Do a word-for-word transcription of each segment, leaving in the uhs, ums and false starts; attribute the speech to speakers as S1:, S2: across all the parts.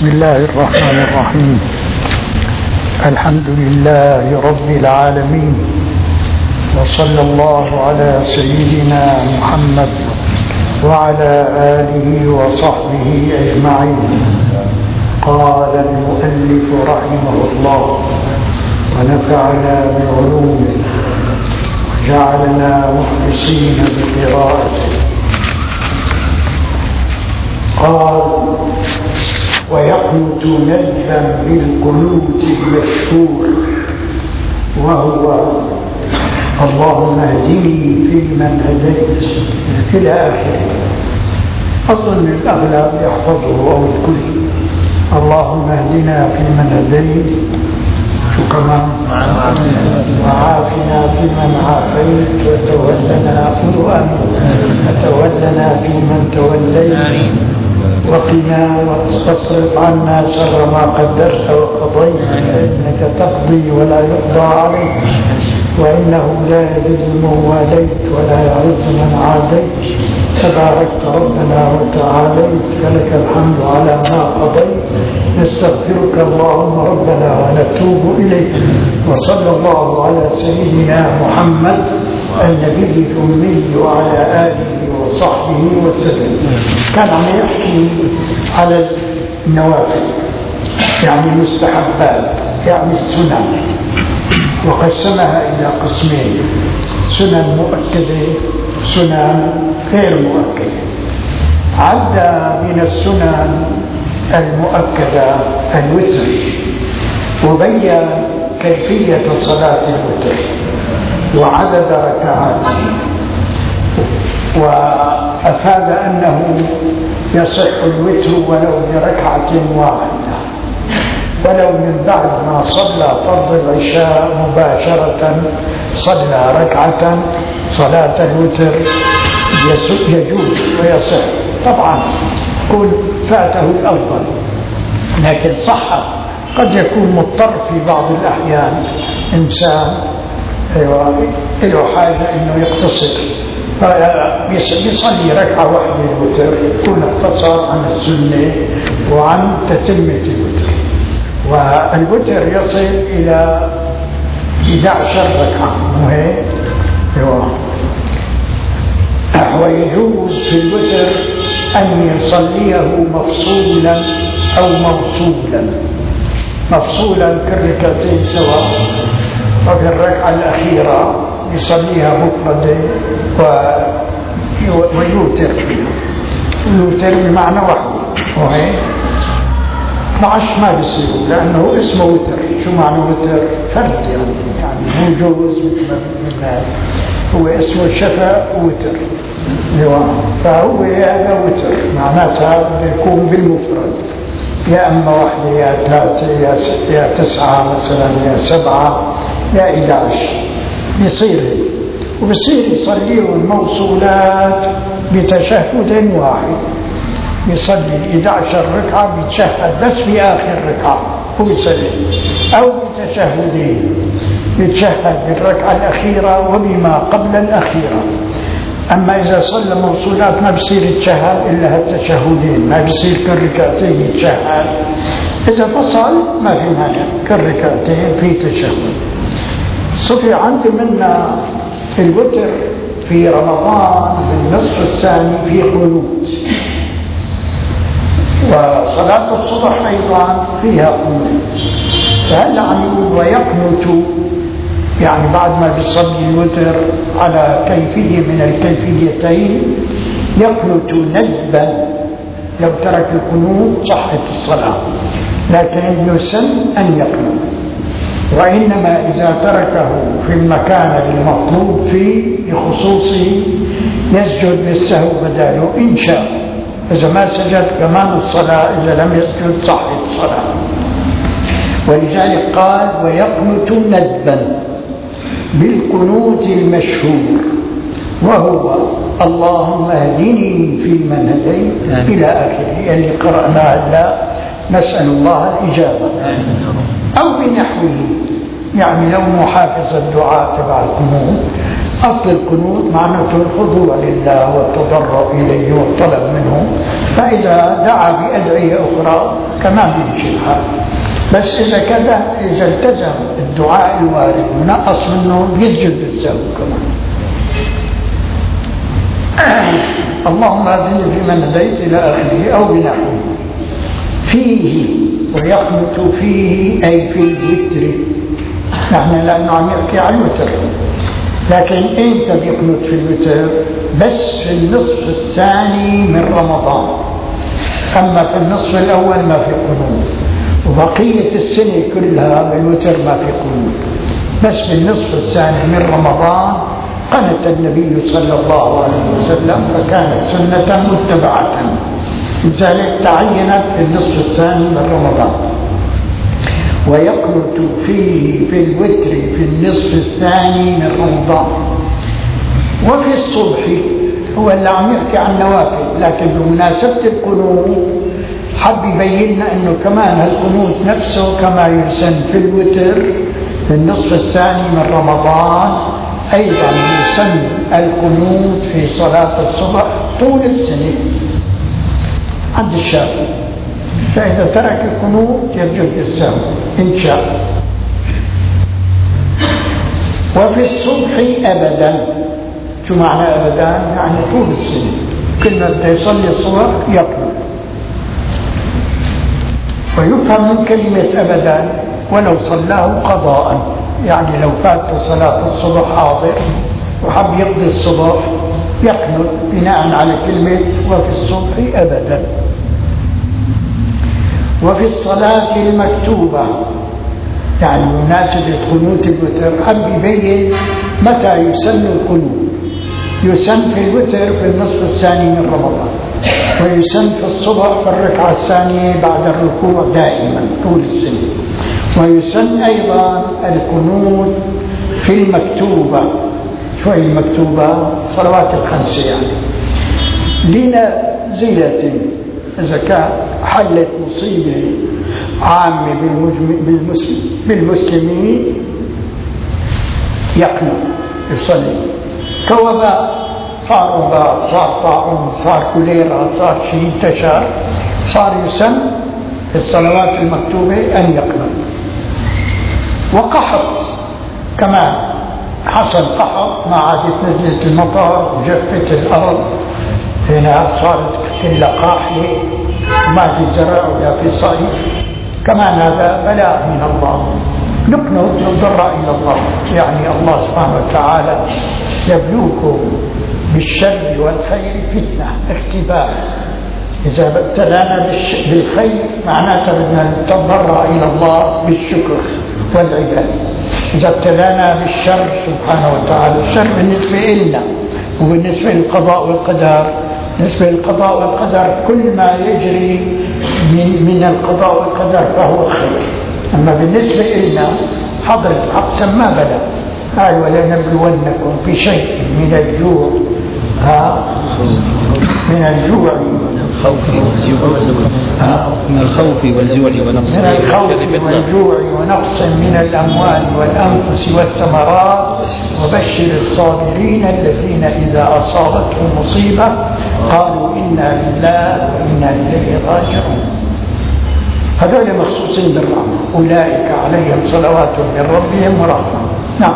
S1: بسم الله الرحمن الرحيم. الحمد لله رب العالمين، وصلى الله على سيدنا محمد وعلى آله وصحبه أجمعين. قال المؤلف رحمه الله ونفعنا بعلومه وجعلنا مخلصين بقراءته. قال: ويقنت ندبا بالقنوت المشهور، وهو اللهم اهدني فيمن هديت إلى آخره. أظن الأغلب يحفظه أو الكل. اللهم اهدنا فيمن هديت، شو كمان؟ وعافنا فيمن عافيت، وتولنا وتولنا فيمن توليت، وقنا واصرف عنا شر ما قدرت وقضيت، فإنك تقضي ولا يقضى عليك، وإنه لا يذل من واليت ولا يعز من عاديت، تباركت ربنا وتعاليت، فلك الحمد على ما قضيت. نستغفرك اللهم ربنا ونتوب إليك. وصلى الله على سيدنا محمد النبي الأمي وعلى آله وصحبه وسلم. كان عم يحكي على النوافل، يعني المستحبات، يعني السنن، وقسمها إلى قسمين: سنن مؤكدة، سنن غير مؤكدة. عد من السنن المؤكدة الوتر، وبين كيفية صلاة الوتر وعدد ركعاته، وأفاد أنه يصح الوتر ولو بركعة واحدة، ولو من بعد ما صلى فرض العشاء مباشرة صلى ركعة. صلاة الوتر يجوز ويصح. طبعا كل فاته الأفضل، لكن صح. قد يكون مضطر في بعض الأحيان إنسان له حاجة إنه يقتصر، فيصلي ركعة واحدة الوتر، يكون اقتصر عن السنة وعن تتمة الوتر. والوتر يصل إلى إحدى عشرة ركعة، مهم. ويجوز في الوتر أن يصليه مفصولا أو موصولا. مفصولا كالركعتين سواء، وفي الركعة الأخيرة يصليها مفردة ويوتر يوتر بمعنى واحد، وهي اثني عشر ما بيصير لأنه اسمه وتر. شو معنى وتر؟ فرد، يعني يعني مو جوز مثل الناس. هو اسمه الشفا وتر، فهو هذا وتر معناتها بيكون بالمفرد، يا أما واحدة يا ثلاثة يا ستة يا تسعة مثلا يا سبعة يا إحدى عشر بيصير. وبصير يصليه الموصولات بتشهد واحد، يصلي إحدى عشرة ركعة بيتشهد بس في آخر ركعة هو يصلي، أو بتشهدين، يتشهد بالركعة الأخيرة وبما قبل الأخيرة. أما إذا صلى موصولات ما بصير يتشهد إلا هالتشهدين، ما بصير كالركعتين يتشهد. إذا فصل ما في مانع، كالركعتين في تشهد. صفي عندي منا في الوتر في رمضان بالنصف الثاني في قنوت، وصلاة الصبح أيضا فيها قنوت. فهل عم يقول ويقنت، يعني بعد ما بيصلي الوتر على كيفية من الكيفيتين يقنت ندبا. لو ترك القنوت صحت الصلاة، لكن يسن أن يقنت. وإنما إذا تركه في المكان المطلوب فيه بخصوصه يسجد للسهو بداله إن شاء. إذا ما سجد كمان الصلاة، إذا لم يسجد صحت الصلاة. ولذلك قال: ويقنت ندبا بالقنوت المشهور، وهو اللهم اهدني فيمن هديت إلى آخره، اللي قرأناه. لا نسأل الله الإجابة. أو بنحوه، يعني لو محافظ الدعاء تبع القنوت. أصل القنوت معناته الخضوع لله والتضرع إليه والطلب منه، فإذا دعا بأدعية أخرى كمان بيجيبها، بس إذا كذا إذا التزم الدعاء الوارد ونقص منه يسجد بالسهو كمان. اللهم اهدني فيمن هديت إلى آخره أو بنحوه. فيه ويقنط فيه أي في الوتر، نحن لأنه عم يحكي عن الوتر، لكن إمتى بيقنط في الوتر؟ بس في النصف الثاني من رمضان، أما في النصف الأول ما في قنوت، وبقية السنة كلها بالوتر ما في قنوت، بس في النصف الثاني من رمضان قنت النبي صلى الله عليه وسلم، فكانت سنة متبعة، لذلك تعينت في النصف الثاني من رمضان. ويقنط فيه في الوتر في النصف الثاني من رمضان. وفي الصبح هو اللي عم يحكي عن نوافل، لكن بمناسبة القنوت حب يبين لنا انه كمان القنوت نفسه كما يسن في الوتر في النصف الثاني من رمضان، ايضا يسن القنوت في صلاة الصبح طول السنة عند الشافعي، فإذا ترك القنوت يسجد السهو إن شاء. وفي الصبح أبدا. شو معنى أبدا؟ يعني طول السنة كل ما يصلي الصبح يقنط. ويفهم من كلمة أبدا ولو صلاه قضاء، يعني لو فات صلاة الصبح حاضر وحب يقضي الصبح يقنط بناء على كلمة وفي الصبح أبدا. وفي الصلاة المكتوبة، يعني مناسبة قنوت الوتر حب يبين متى يسن القنوت. يسن في الوتر في النصف الثاني من رمضان، ويسن في الصبح في الركعة الثانية بعد الركوع دائما طول السنة، ويسن أيضا القنوت في المكتوبة. شو هي المكتوبة؟ الصلوات الخمسة يعني لنزلة، إذا كان حلت مصيبة عامة بالمسلمين يقنط يصلي، كوباء، صار وباء، صار طاعون، صار كوليرا، صار شيء انتشر، صار يسن الصلوات المكتوبة أن يقنط. وقحط كمان، حصل قحط ما عادت نزلت المطر وجفت الأرض، هنا صارت كلها قاحلة ما في زرع ولا في صيف، كمان هذا بلاء من الله، نقنط نضرع إلى الله، يعني الله سبحانه وتعالى يبلوكم بالشر والخير فتنة اختبار. إذا ابتلانا بالخير معناته بدنا نتضرع إلى الله بالشكر والعبادة. إذا ابتلانا بالشر سبحانه وتعالى، الشر بالنسبة إلنا وبالنسبة للقضاء والقدر، بالنسبة للقضاء والقدر كل ما يجري من, من القضاء والقدر فهو خير، أما بالنسبة إلنا حضرة الحق سماه بلا، قال ولنبلونكم في شيء من الجوع، ها من الجوع
S2: من الخوف والجوع ونقص
S1: من الخوف والجوع ونقص من الأموال والأنفس والثمرات، وبشر الصابرين الذين إذا أصابتهم مصيبة قالوا إنا لله وإنا إليه راجعون. هذول مخصوصين بالرحمة، أولئك عليهم صلوات من ربهم ورحمة. نعم.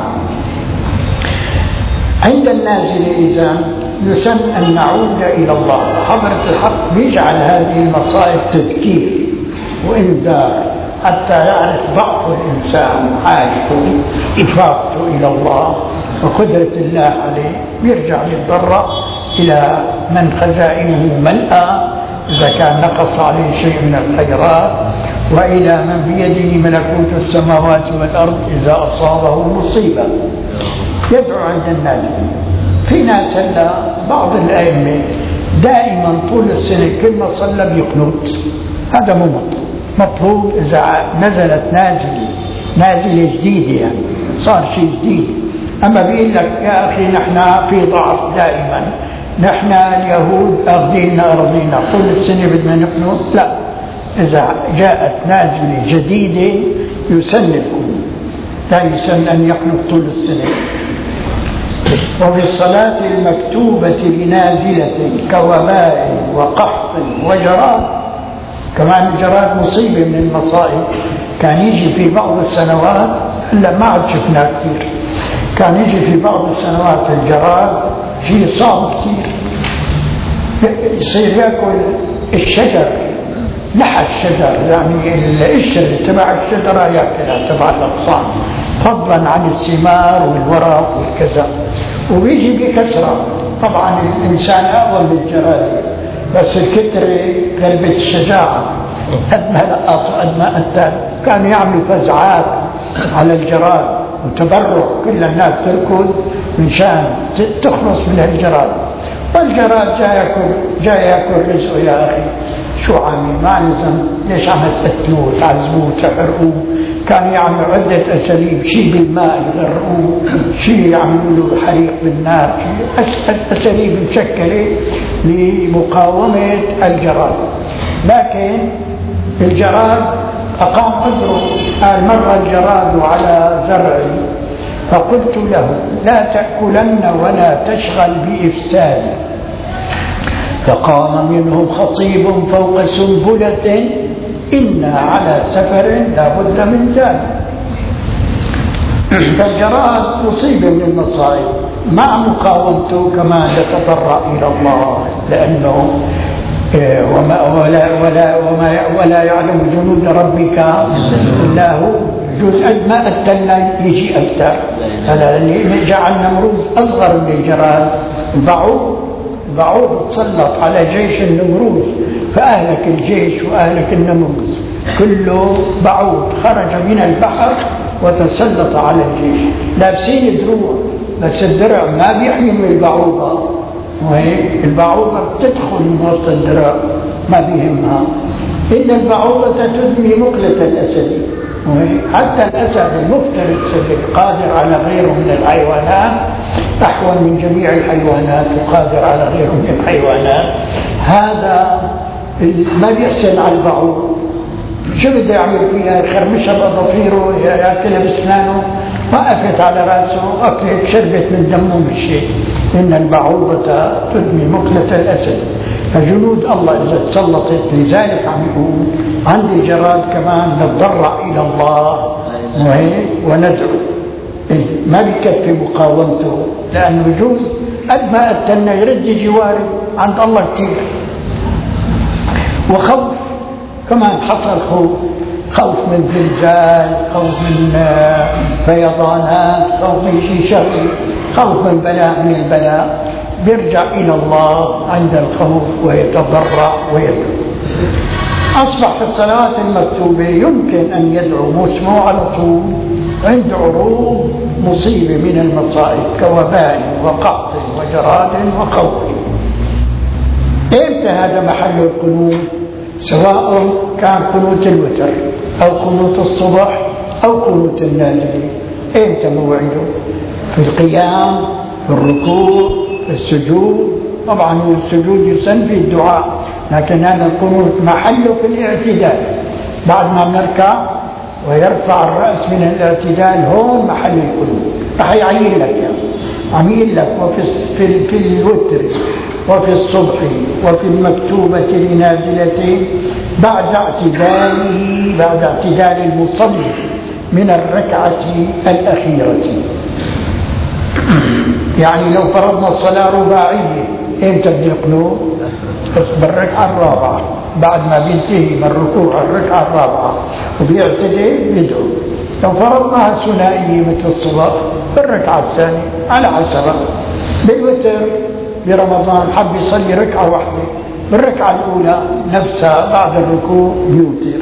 S1: عند النازل إذا يسن أن نعود إلى الله. حضرة الحق بيجعل هذه المصائب تذكير وإنذار حتى يعرف ضعف الإنسان، حاجته، إفاقته إلى الله وقدرة الله عليه، بيرجع يتضرع إلى من خزائنه ملأى إذا كان نقص عليه شيء من الخيرات، وإلى من بيده ملكوت السماوات والأرض إذا أصابه مصيبة يدعو عند النازل. في ناس هلا بعض الأئمة دائما طول السنة كل ما صلى بيقنط، هذا مو مطلوب. مطلوب إذا نزلت نازلة نازلة جديدة يعني صار شيء جديد. أما بيقول لك يا أخي نحن في ضعف دائما، نحن اليهود أخذينا أرضينا طول السنة بدنا نقنط، لا، إذا جاءت نازلة جديدة يسن القنوت، لا يسن أن يقنط طول السنة. وفي الصلاة المكتوبة لنازلة كوباء وقحط وجراد، كمان الجراد مصيبة من المصائب. كان يجي في بعض السنوات، هلا ما عاد شفناه كثير، كان يجي في بعض السنوات الجراد شيء صعب كثير، يصير ياكل الشجر، لحى الشجر، يعني القشر تبع الشجرة ياكلها تبع الأغصان، فضلا عن الثمار والورق والكذا، وبيجي بكسرة. طبعا الإنسان أقوى من الجراد، بس الكترة غلبت الشجاعة، قد ما لقط قد ما قتل. كانوا يعملوا فزعات على الجراد وتبرع، كل الناس تركض من شان تخلص من الجراد. والجراد جاي ياكل جاي ياكل رزقه. يا أخي شو عامل؟ ما لازم، ليش عم تقتلوه تعذبوه تحرقوه؟ كان يعمل عدة أساليب، شيء بالماء يغرقوه، شيء يعملوا له حريق بالنار، شيء أساليب مشكلة لمقاومة الجراد. لكن الجراد أقام عذره، قال مر الجراد على زرعي فقلت له لا تأكلن ولا تشغل بإفساد، فقام منهم خطيب فوق سنبلة إنا على سفر لا بد من ذلك. فالجراد مصيبة من المصائب، مع مقاومته كما يتضرع إلى الله، لأنه وما ولا ولا وما ولا يعلم جنود ربك إلا هو. جزء قد ما قتلنا يجي أكثر. هذا اللي جعل نمروز أصغر من الجراد. البعوض البعوض تسلط على جيش النمروز فأهلك الجيش وأهلك النمروز، كله بعوض خرج من البحر وتسلط على الجيش، لابسين دروع، بس الدرع ما بيحمي من البعوضة، وهي البعوضة بتدخل من وسط الدرع ما بيهمها. إن البعوضة تدمي مقلة الأسد، حتى الأسد المفترس القادر على غيره من الحيوانات أحوال من جميع الحيوانات وقادر على غيره من الحيوانات. هذا ما بيحسن على البعوض، شو بده يعمل فيها؟ يخرمشها بأظافيره، ياكلها بأسنانه، وقفت على راسه أكلت شربت من دمه مشيت. إن البعوضة تدمي مقلة الأسد. فجنود الله إذا تسلطت، لذلك عم يقول عند الجراد كمان نتضرع إلى الله وندعو. إيه؟ ما بيكفي مقاومته، لأنه يجوز قد ما قتلنا يرد جواري عند الله كثير. وخوف كمان حصل، خوف خوف من زلزال، خوف من فيضانات، خوف من شيء شرعي، خوف من بلاء من البلاء، بيرجع إلى الله عند الخوف ويتضرع ويدعو. أصبح في الصلوات المكتوبة يمكن أن يدعو مسموع على طول عند عروض مصيبة من المصائب كوباء وقحط وجراد وخوف. إمتى هذا محل القنوت؟ سواء كان قنوت الوتر أو قنوت الصبح أو قنوت النازل. إمتى موعده؟ في القيام، في الركوع، في السجود. طبعا السجود يسن في الدعاء، لكن هذا القنوت محله في الاعتدال، بعد ما نركع ويرفع الرأس من الاعتدال، هون محل القنوت. رح يعين لك يعني عميل لك وفي في, في الوتر وفي الصبح وفي المكتوبة لنازلته بعد اعتداله بعد اعتدال المصلي من الركعة الأخيرة. يعني لو فرضنا الصلاة رباعية، امتى بده يقنوت؟ بالركعة الرابعة، بعد ما بينتهي من الركوع الركعة الرابعة وبيعتدل بيدعو. لو فرضناها ثنائية مثل الصبح بالركعة الثانية على حسب. بالوتر برمضان حب يصلي ركعة واحدة، بالركعة الأولى نفسها بعد الركوع بيوتر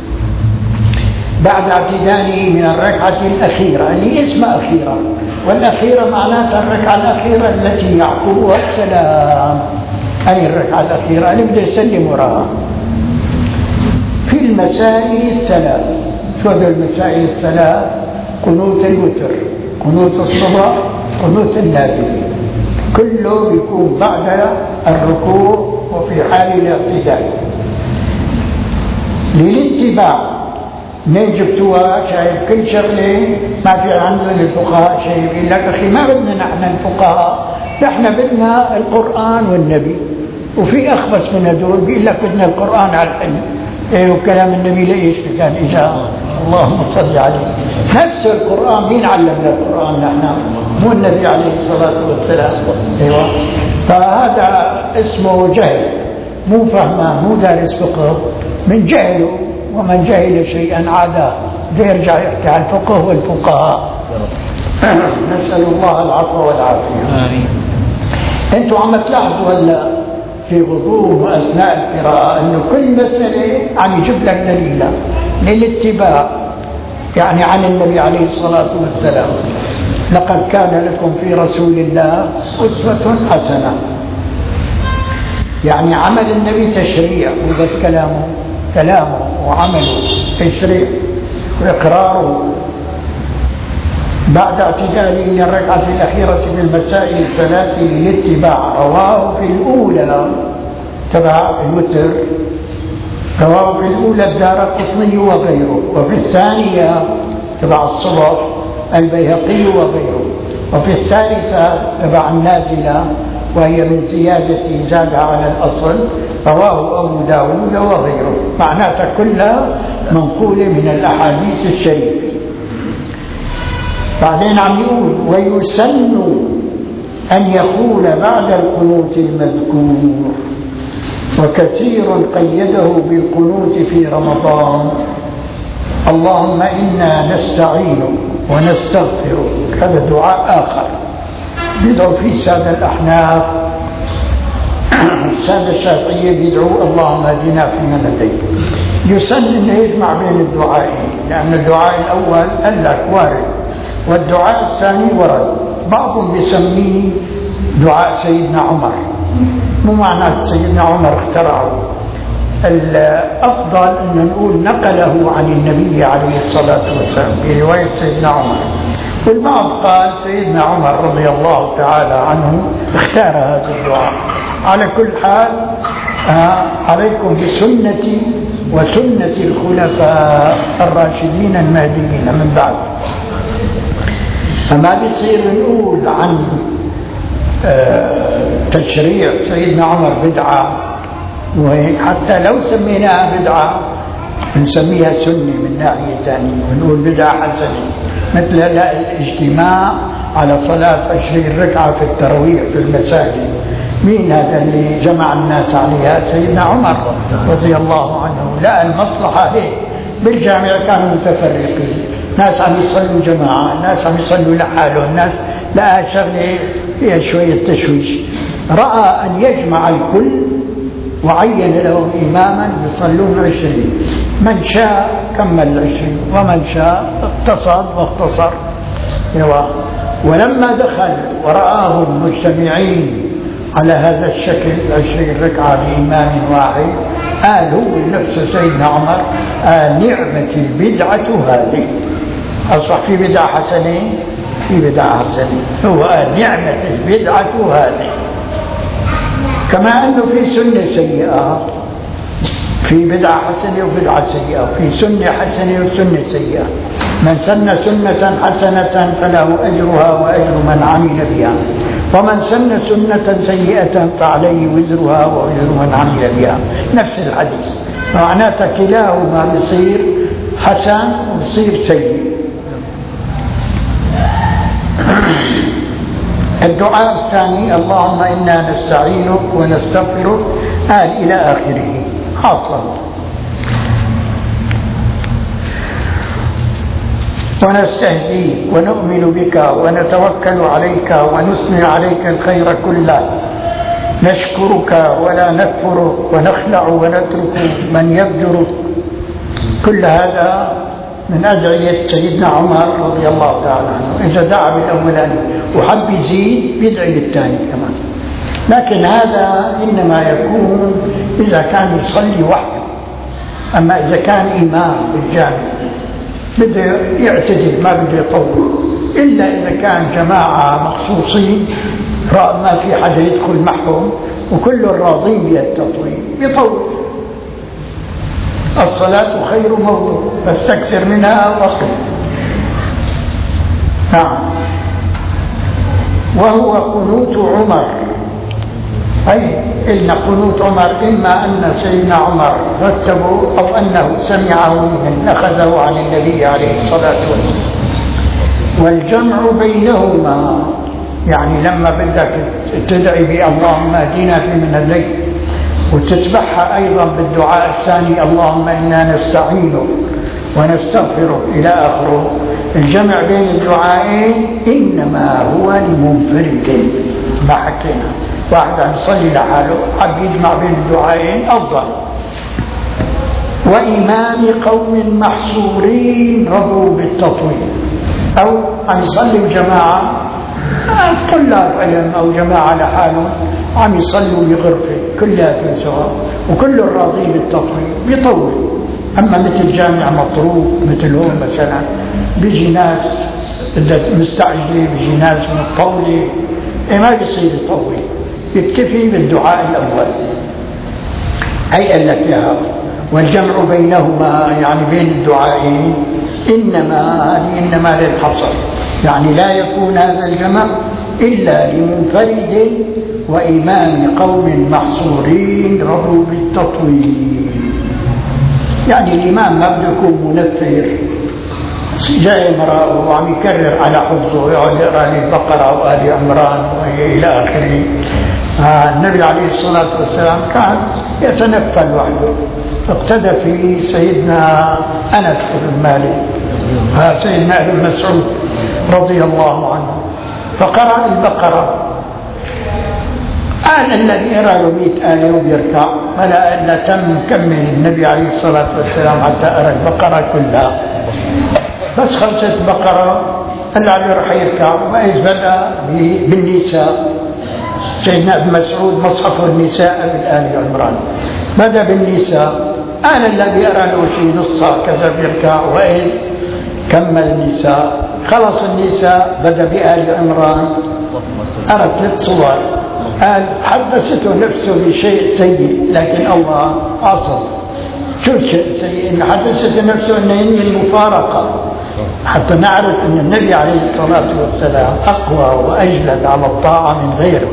S1: بعد اعتداله من الركعة الأخيرة اللي اسمها أخيرة، والأخيرة معناتها الركعة الأخيرة التي يعقبها السلام. هذه الركعة الأخيرة اللي بده يسلم وراها. في المسائل الثلاث، شو هذه المسائل الثلاث؟ قنوت الوتر، قنوت الصبح، قنوت النافلة، كله بيكون بعد الركوع وفي حال الاعتدال. للاتباع منين جبتوها؟ شايف كل شغله ما في عندنا الفقهاء شيء يقول لك اخي ما بدنا نحن الفقهاء، نحن بدنا القرآن والنبي. وفي اخبث من هدول بيقول لك بدنا القرآن على الحلم ايه وكلام النبي ليش كان إجابة اللهم صل عليه. نفس القرآن، مين علمنا القرآن؟ نحن، مو النبي عليه الصلاة والسلام. ايوه. فهذا اسمه جهل، مو فهمه، مو دارس فقه، من جهله. ومن جهل شيئا عاده، بيرجع يحكي عن الفقه والفقهاء. نسأل الله العفو والعافية. آمين. انتم عم تلاحظوا هلا في غضون واثناء القراءه انه كل مساله عم يجيب لك دليلا للاتباع، يعني عن النبي عليه الصلاه والسلام. لقد كان لكم في رسول الله اسوه حسنه، يعني عمل النبي تشريع، مو بس كلامه، كلامه وعمله تشريع واقراره. بعد اعتداله من الركعة الأخيرة بالمسائل الثلاث للاتباع، رواه في الأولى تبع الوتر، رواه في الأولى الدارقطني وغيره، وفي الثانية تبع الصبح البيهقي وغيره، وفي الثالثة تبع النازلة وهي من زيادة زادها على الأصل رواه أبو داود وغيره. معناتها كلها منقولة من الأحاديث الشريفة. بعدين عم يقول ويسن أن يقول بعد القنوت المذكور، وكثير قيده بالقنوت في رمضان اللهم إنا نستعينك ونستغفرك. هذا دعاء آخر بيدعو فيه سادة الأحناف، السادة الشافعية بيدعوا اللهم اهدنا فيمن هديت. يسن أن يجمع بين الدعائين، لأن الدعاء الأول قال لك وارد والدعاء الثاني ورد. بعضهم بيسميه دعاء سيدنا عمر، مو معنى سيدنا عمر اخترعه، الأفضل أن نقول نقله عن النبي عليه الصلاة والسلام في رواية سيدنا عمر. والبعض قال سيدنا عمر رضي الله تعالى عنه اختار هذا الدعاء. على كل حال آه عليكم بسنتي وسنة الخلفاء الراشدين المهديين من بعد. فما بيصير نقول عن آه تشريع سيدنا عمر بدعة، وحتى لو سميناها بدعة نسميها سنة من ناحية ثانية ونقول بدعة حسنة، مثل الاجتماع على صلاة عشرين ركعة في التراويح في المساجد. مين هذا اللي جمع الناس عليها؟ سيدنا عمر رضي الله عنه. لا المصلحة هيك، بالجامع كانوا متفرقين، ناس عم يصلوا جماعة، ناس عم يصلوا لحالهم، ناس لا شغلة فيها شوية تشويش. رأى أن يجمع الكل وعين لهم إماما يصلون عشرين، من شاء كمل العشرين ومن شاء اقتصد واختصر. ولما دخل ورآهم مجتمعين على هذا الشكل عشرين ركعة بإمام واحد قال هو نفسه سيدنا عمر آه نعمة البدعة هذه. أصبح في بدعة حسنة، في بدعة حسنة، هو آه نعمة البدعة هذه. كما أنه في سنة سيئة، في بدعة حسنة وبدعة سيئة، في سنة حسنة وسنة سيئة. من سن سنة حسنة فله أجرها وأجر من عمل بها، ومن سن سنة سيئة فعليه وزرها ووزر من عمل بها. نفس الحديث، معناته كلاهما بصير حسن وبصير سيء. الدعاء الثاني اللهم إنا نستعينك ونستغفرك قال إلى آخره حاصلا. ونستهديك ونؤمن بك ونتوكل عليك ونثني عليك الخير كله، نشكرك ولا نكفرك ونخلع ونترك من يفجرك. كل هذا من أدعية سيدنا عمر رضي الله تعالى عنه. إذا دعا بالأولاني وحب يزيد بيدعي بالثاني كمان، لكن هذا إنما يكون إذا كان يصلي وحده. أما إذا كان إمام بالجامع بده يعتدل، ما بده يطول، إلا إذا كان جماعة مخصوصين ما في حدا يدخل معهم وكل الراضين بالتطويل يطول. الصلاة خير موضوع فاستكثر منها وقل. نعم. وهو قنوت عمر أي إن قنوت عمر إما أن سيدنا عمر رتبه أو أنه سمعه من أخذه عن النبي عليه الصلاة والسلام. والجمع بينهما يعني لما بدك تدعي باللهم اهدنا فيمن هديت وتتبعها أيضا بالدعاء الثاني اللهم إنا نستعينك ونستغفره إلى آخره. الجمع بين الدعائين إنما هو لمنفرد، ما حكينا واحد عم يصلي لحاله حب يجمع بين الدعائين أفضل. وإمام قوم محصورين رضوا بالتطويل، أو عم يصلي جماعة طلاب علم أو جماعة لحالهم عم يصلوا بغرفة كلها سواء وكل راضي بالتطويل بيطول. أما مثل جامع مطروق مثل هون مثلا بيجي ناس مستعجلة، بيجي ناس مطولة، إيه ما بيصير يطول، يكتفي بالدعاء الأول. أي قال لك يا والجمع بينهما يعني بين الدعائين إنما إنما للحصر، يعني لا يكون هذا الجمع إلا لمنفرد وإمام قوم محصورين رضوا بالتطويل. يعني الإمام ما بده يكون منفر جاي مراه وعم يكرر على حفظه ويقعد يقرأ لي البقرة وآل عمران وإلى آخره. آه النبي عليه الصلاة والسلام كان يتنفل وحده، اقتدى في سيدنا أنس بن مالك، آه سيدنا ابن مسعود رضي الله عنه، فقرأ البقرة. قال الذي يرى له مئة آية وبيركع فلا إلا تم كمل النبي عليه الصلاة والسلام حتى أرى البقرة كلها. بس خلصت البقرة قال عليه رح يركع، وإذ بدأ بالنساء سيدنا ابن مسعود مصحف النساء بالآل عمران، بدأ بالنساء. قال الذي يرى له شيء نصها كذا بيركع، وإذ كمل النساء خلص النساء بدأ بآل عمران، أرى ثلاث صور. قال حدثته نفسه بشيء سيء لكن الله عصر. شو شيء سيء؟ إن حدثته نفسه أنه ينوي المفارقة، حتى نعرف أن النبي عليه الصلاة والسلام أقوى وأجلد على الطاعة من غيره،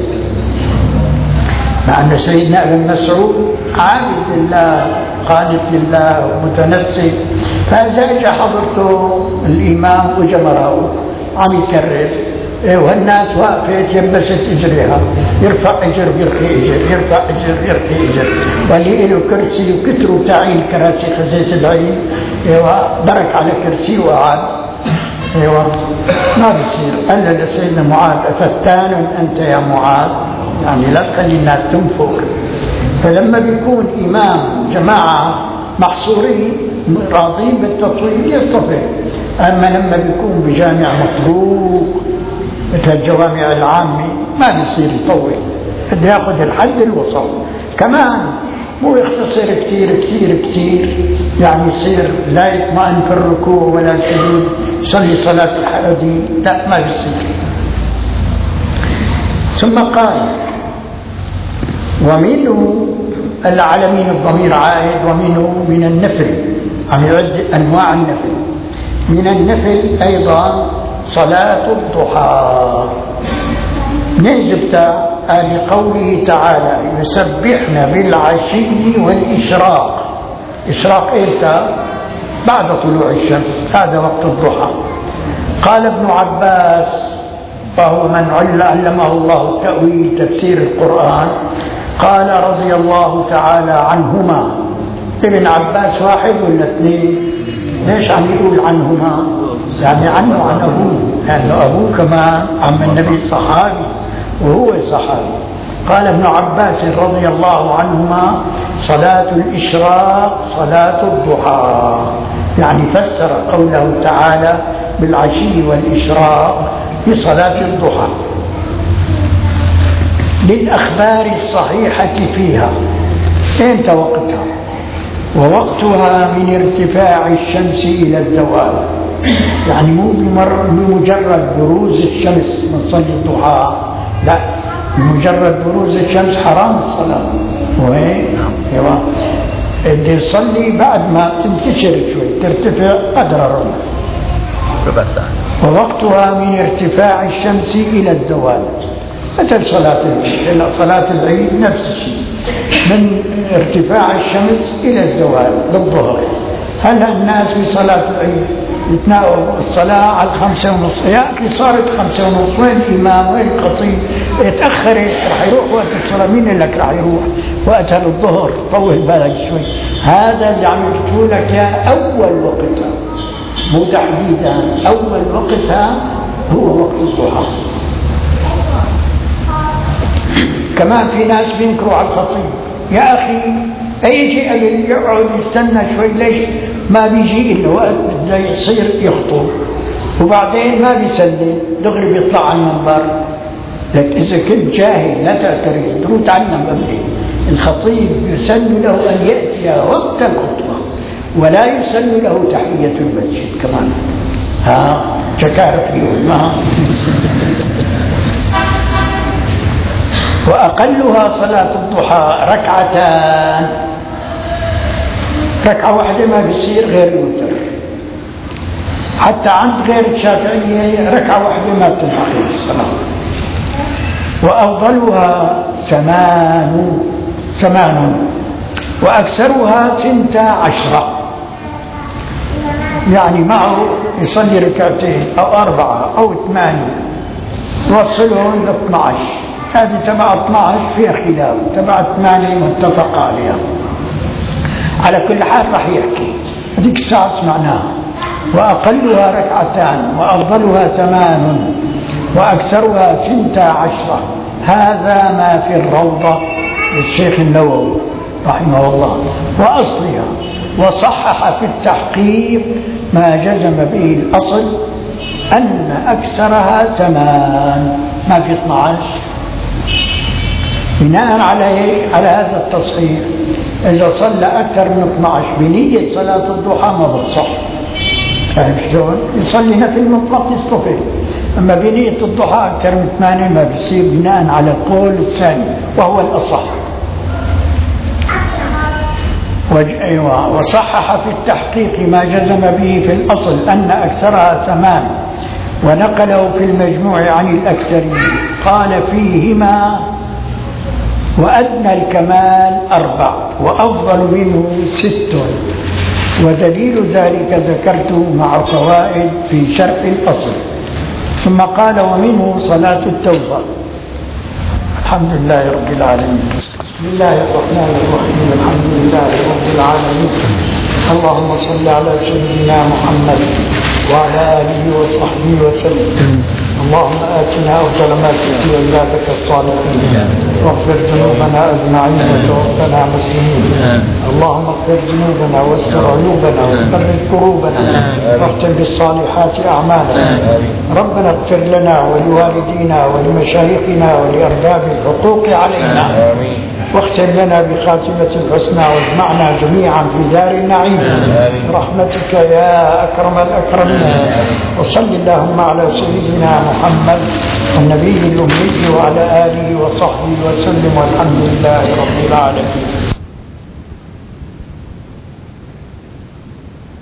S1: مع أن سيدنا ابن مسعود عابد لله قانت لله ومتنسك. فإذا إجا حضرته الإمام وجمره عم يكرر والناس واقفة يبست اجرها، يرفع اجر يرخي اجر، يرفع اجر يرخي اجر، واللي له كرسي وكتروا تعيين كراسي خزيت العين ايوه برك على كرسي وقعد ايوه ما بصير. قال لسيدنا معاذ فتان انت يا معاذ، يعني لا تخلي الناس تنفق. فلما بيكون امام جماعه محصورين راضين بالتطويل يصطفي. اما لما بيكون بجامع مطروق مثل الجوامع العامة ما بيصير يطول، بده ياخذ الحد الوسط. كمان مو يختصر كتير كتير كتير يعني يصير لا يطمئن في الركوع ولا السجود يصلي صلاة الحردي، لا ما بيصير. ثم قال ومنه العالمين الضمير عائد، ومنه من النفل عم يعد أنواع النفل. من النفل أيضا صلاة الضحى. من جبتها؟ قال قوله تعالى يسبحن بالعشي والإشراق. إشراق إمتى؟ بعد طلوع الشمس، هذا وقت الضحى. قال ابن عباس فهو من علمه الله التأويل تفسير القرآن، قال رضي الله تعالى عنهما. ابن عباس واحد ولا اثنين؟ ليش عم يقول عنهما؟ يعني عنه عن أبوه، لأنه أبوه كمان عم النبي صحابي وهو صحابي. قال ابن عباس رضي الله عنهما صلاة الإشراق صلاة الضحى، يعني فسر قوله تعالى بالعشي والإشراق بصلاة الضحى للأخبار الصحيحة فيها. أنت وقتها؟ ووقتها من ارتفاع الشمس إلى الزوال، يعني مو بمجرد بروز الشمس نصلي الضحى، لا، بمجرد بروز الشمس حرام الصلاة. وين؟ ايوه اللي يصلي بعد ما تنتشر شوي ترتفع قدر الرمح. ووقتها من ارتفاع الشمس إلى الزوال، مثل صلاة العيد. صلاة العيد نفس الشيء، من ارتفاع الشمس إلى الزوال للظهر. هل الناس في صلاة العيد يتناولوا الصلاة على الخمسة ونص؟ يا أخي صارت خمسة ونص، وين الإمام وين الخطيب؟ اتأخرت رح يروح وقت الصلاة. مين اللي لك رح يروح وقتها للظهر؟ طول بالك شوي. هذا اللي عم يقول لك يا أول وقتها، مو تحديدا، أول وقتها هو وقت الضحى. كمان في ناس بينكروا على الخطيب. يا أخي أي شيء يقعد يستنى شوي، ليش ما بيجي إلا وقت بده يصير يخطب وبعدين ما بيسلم دغري بيطلع على المنبر؟ لك إذا كنت جاهل لا تعترض، روح تعلم قبلي. الخطيب يسن له أن يأتي وقت الخطبة، ولا يسن له تحية المسجد كمان. ها شكارة فيهم ما وأقلها صلاة الضحى ركعتان. ركعة واحدة ما بيصير غير الوتر، حتى عند غير الشافعية ركعة واحدة ما بتنفع الصلاة. وأفضلها ثمان ثمان وأكثرها سنتا عشرة، يعني معه يصلي ركعتين أو أربعة أو ثمانية توصلهم ل اثني عشر. هذه تبع اثني عشر فيها خلاف، تبع ثمانية متفق عليها. على كل حال راح يحكي هذيك الساعة سمعناها. وأقلها ركعتان وأفضلها ثمان وأكثرها سنتا عشرة. هذا ما في الروضة للشيخ النووي رحمه الله وأصلها. وصحح في التحقيق ما جزم به الأصل أن أكثرها ثمان، ما في اثني عشر. بناء على على هذا التصحيح إذا صلى أكثر من اثني عشر بنية صلاة الضحى ما بتصح. فاهم شلون؟ يصلي نفل مطلق يصطفي، أما بنية الضحى أكثر من ثمانية ما بيصير، بناء على القول الثاني وهو الأصح. أيوة. وصحح في التحقيق ما جزم به في الأصل أن أكثرها ثمان، ونقله في المجموع عن الأكثرين قال فيهما وأدنى الكمال أربع وأفضل منه ست، ودليل ذلك ذكرته مع فوائد في شرح الأصل. ثم قال ومنه صلاة التوبة. الحمد لله رب العالمين. بسم الله الرحمن الرحيم. الحمد لله رب العالمين. اللهم صل على سيدنا محمد وعلى آله وصحبه وسلم. اللهم آتنا أفضل ما تؤتي عبادك الصالحين، واغفر ذنوبنا أجمعين وتوفنا مسلمين. اللهم اغفر ذنوبنا واستر عيوبنا وفرج كروبنا واختم بالصالحات أعمالنا. ربنا اغفر لنا ولوالدينا ولمشايخنا ولأرباب الحقوق علينا، واختم لنا بخاتمة الحسنى واجمعنا جميعا في دار النعيم برحمتك يا أكرم الأكرمين. وصل اللهم على سيدنا محمد النبي الأمي وعلى آله وصحبه وسلم، والحمد لله رب العالمين.